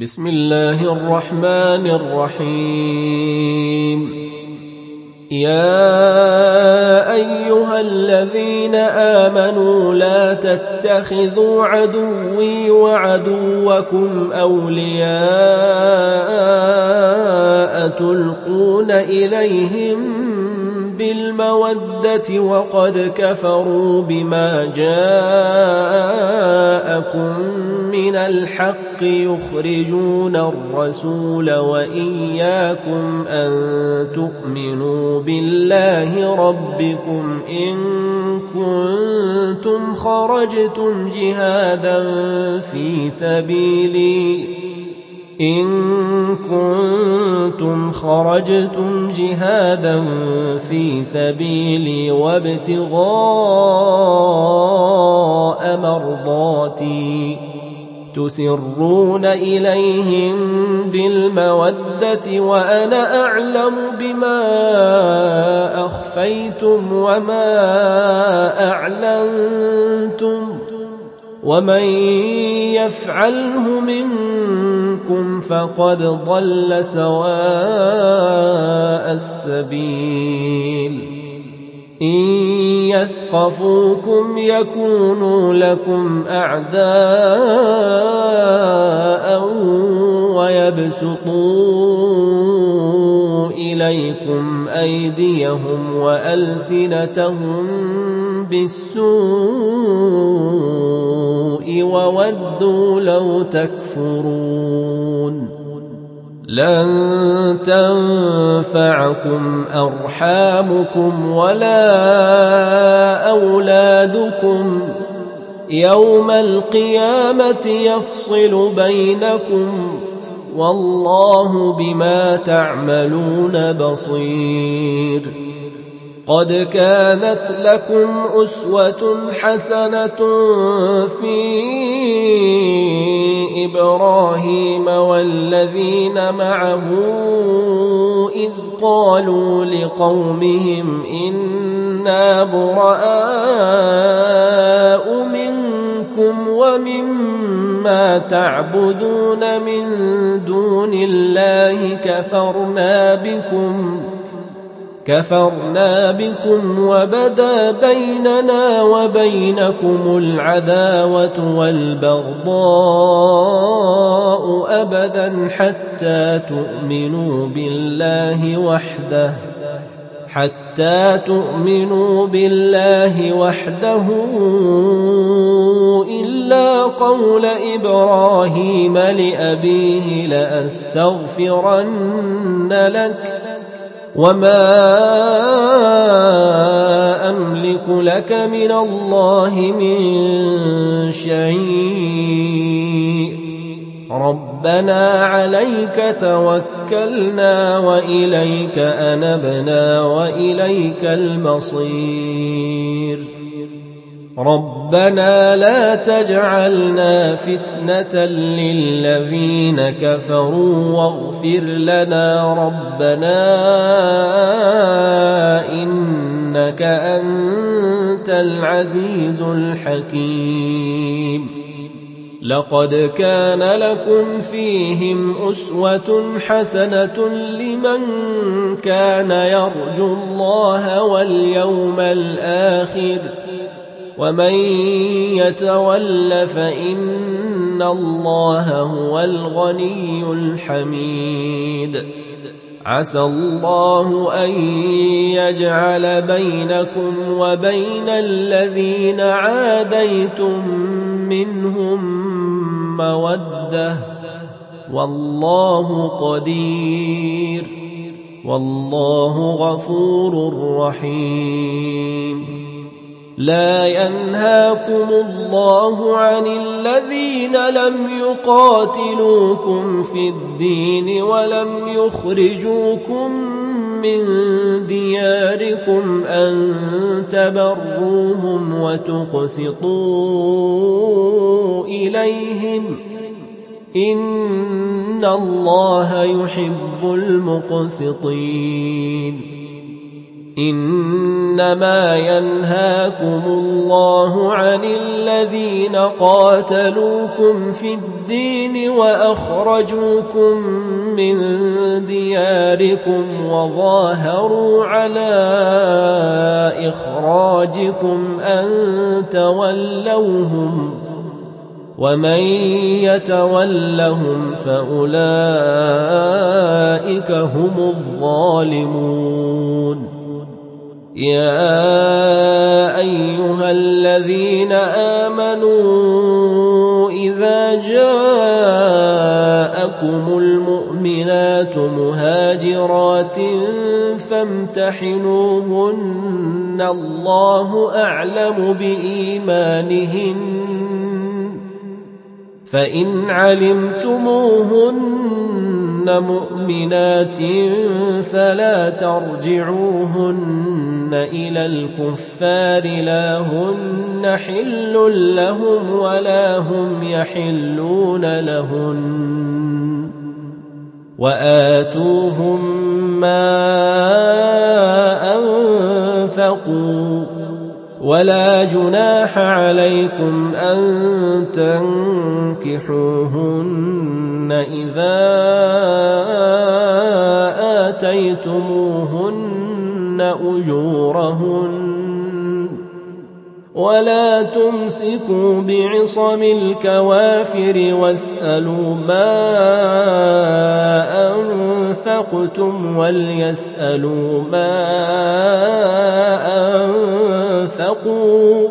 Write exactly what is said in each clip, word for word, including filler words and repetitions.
بسم الله الرحمن الرحيم. يا أيها الذين آمنوا لا تتخذوا عدوي وعدوكم أولياء تلقون إليهم بالمودة وقد كفروا بما جاءكم من الحق يخرجون الرسول وإياكم أن تؤمنوا بالله ربكم إن كنتم خرجتم جهادا في سبيلي إن كنتم خرجتم جهادا في سبيلي وابتغاء مرضاتي تسرون إليهم بالمودة وأنا أعلم بما أخفيتم وما أعلنتم ومن يفعله منكم فقد ضل سواء السبيل. إن يثقفوكم يكونوا لكم أعداء ويبسطوا إليكم أيديهم وألسنتهم بالسوء وودوا لو تكفرون. لن تنفعكم أرحامكم ولا أولادكم يوم القيامة يفصل بينكم والله بما تعملون بصير. قد كانت لكم أسوة حسنة في إبراهيم والذين معه إذ قالوا لقومهم إنا براء منكم ومما تعبدون من دون الله كفرنا بكم كفرنا بكم وبدا بيننا وبينكم العداوة والبغضاء أبدا حتى تؤمنوا بالله وحده حتى تؤمنوا بالله وحده إلا قول إبراهيم لأبيه لأستغفرن لك وما أملك لك من الله من شيء ربنا عليك توكلنا وإليك أنبنا وإليك المصير. ربنا لا تجعلنا فتنة للذين كفروا واغفر لنا ربنا إنك أنت العزيز الحكيم. لقد كان لكم فيهم أسوة حسنة لمن كان يرجو الله واليوم الآخر ومن يتول فإن الله هو الغني الحميد. عسى الله أن يجعل بينكم وبين الذين عاديتم منهم مودة والله قدير والله غفور رحيم. لا ينهاكم الله عن الذين لم يقاتلوكم في الدين ولم يخرجوكم من دياركم أن تبروهم وتقسطوا إليهم إن الله يحب المقسطين. إنما ينهاكم الله عن الذين قاتلوكم في الدين وأخرجوكم من دياركم وظاهروا على إخراجكم أن تولوهم ومن يتولهم فأولئك هم الظالمون يا أيها الذين آمنوا إذا جاءكم المؤمنات مهاجرات فامتحنوهن الله أعلم بإيمانهن فإن علمتموهن مؤمنات فلا ترجعوهن إلى الكفار لا هن حل لهم ولا هم يحلون لهن وآتوهم ما أنفقوا ولا جناح عليكم أن تنكحوهن إذا آتيتموهن أجورهن ولا تمسكوا بعصم الكوافر واسألوا ما أنفقتم وليسألوا ما أنفقوا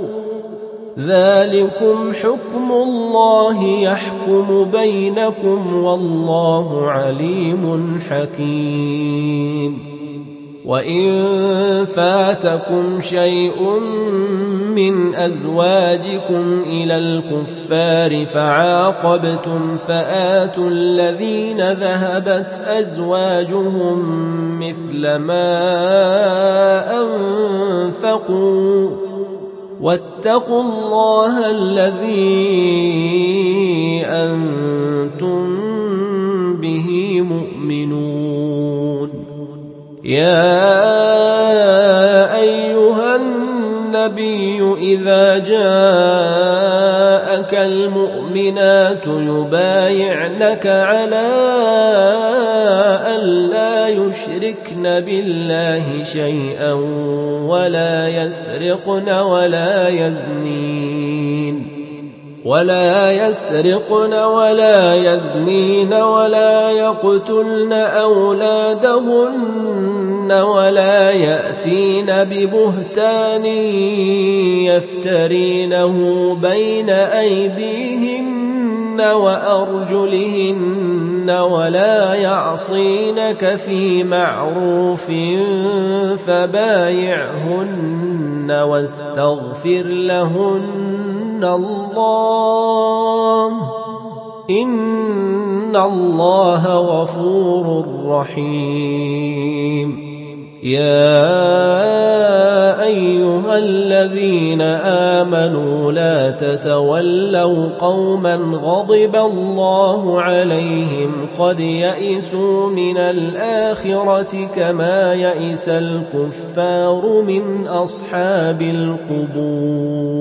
ذلكم حكم الله يحكم بينكم والله عليم حكيم وإن فاتكم شيء من أزواجكم إلى الكفار فعاقبتم فآتوا الذين ذهبت أزواجهم مثل ما أنفقوا واتقوا الله الذي أنتم به مؤمنون يا أيها النبي إذا جاءك المؤمنات يبايعنك على أن لا يشركن بالله شيئا ولا يسرقن ولا يزنين ولا يسرقن ولا يزنين ولا يقتلن أولادهن ولا يأتين ببهتان يفترينه بين أيديهن وأرجلهن ولا يعصينك في معروف فبايعهن واستغفر لهن الله إن الله غفور رحيم يا أيها الذين آمنوا لا تتولوا قوما غضب الله عليهم قد يئسوا من الآخرة كما يئس الكفار من أصحاب القبور